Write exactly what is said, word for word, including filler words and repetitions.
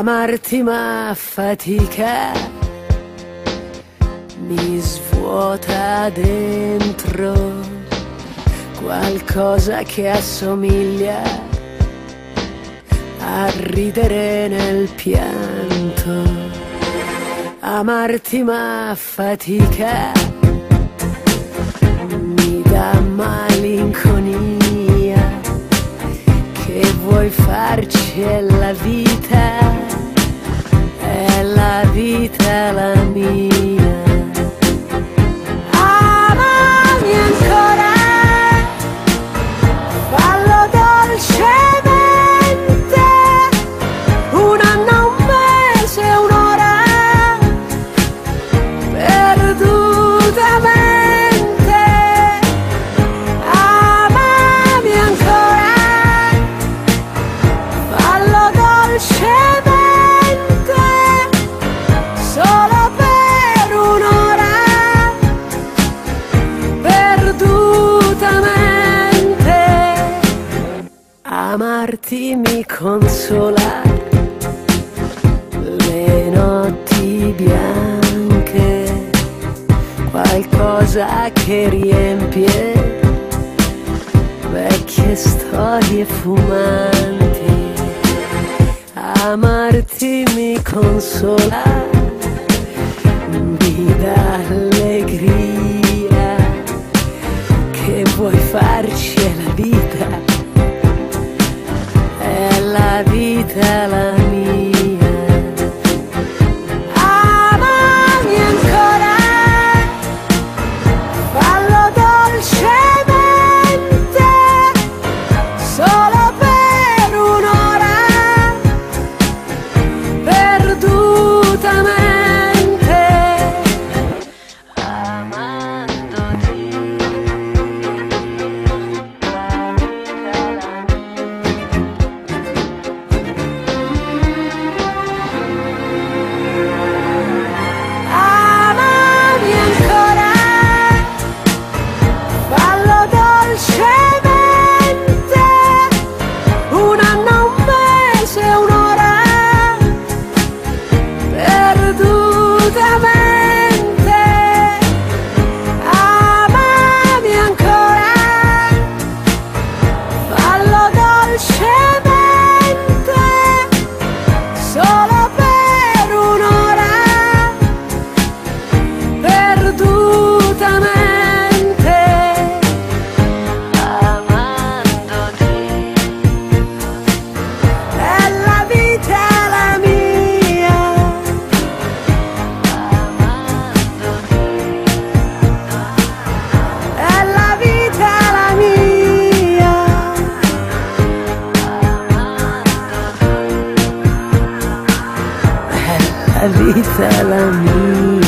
Amarti ma fatica, mi svuota dentro qualcosa che assomiglia a ridere nel pianto. Amarti ma fatica, mi dà malinconia, che vuoi farci è la vita, è la vita la mia. Amami ancora, fallo dolcemente, un anno, un mese, un'ora, perdutamente. Amami ancora, fallo dolcemente, solo per un'ora, perdutamente. Amarti mi consola le notti bianche, qualcosa che riempie vecchie storie fumanti. Amarti mi consola, mi dà allegria, che vuoi farci è la vita, è la vita la mia. Amami ancora, fallo dolcemente, solo per un'ora, perdutamente. Amandoti, amami ancora, fallo dolcemente, un anno, un mese, un'ora, perdutamente. Amami ancora, fallo dolcemente, solo per un'ora, perdutamente. Amandoti, è la vita la mia. Amandoti, è la vita la mia. Amandoti, è la vita la mia.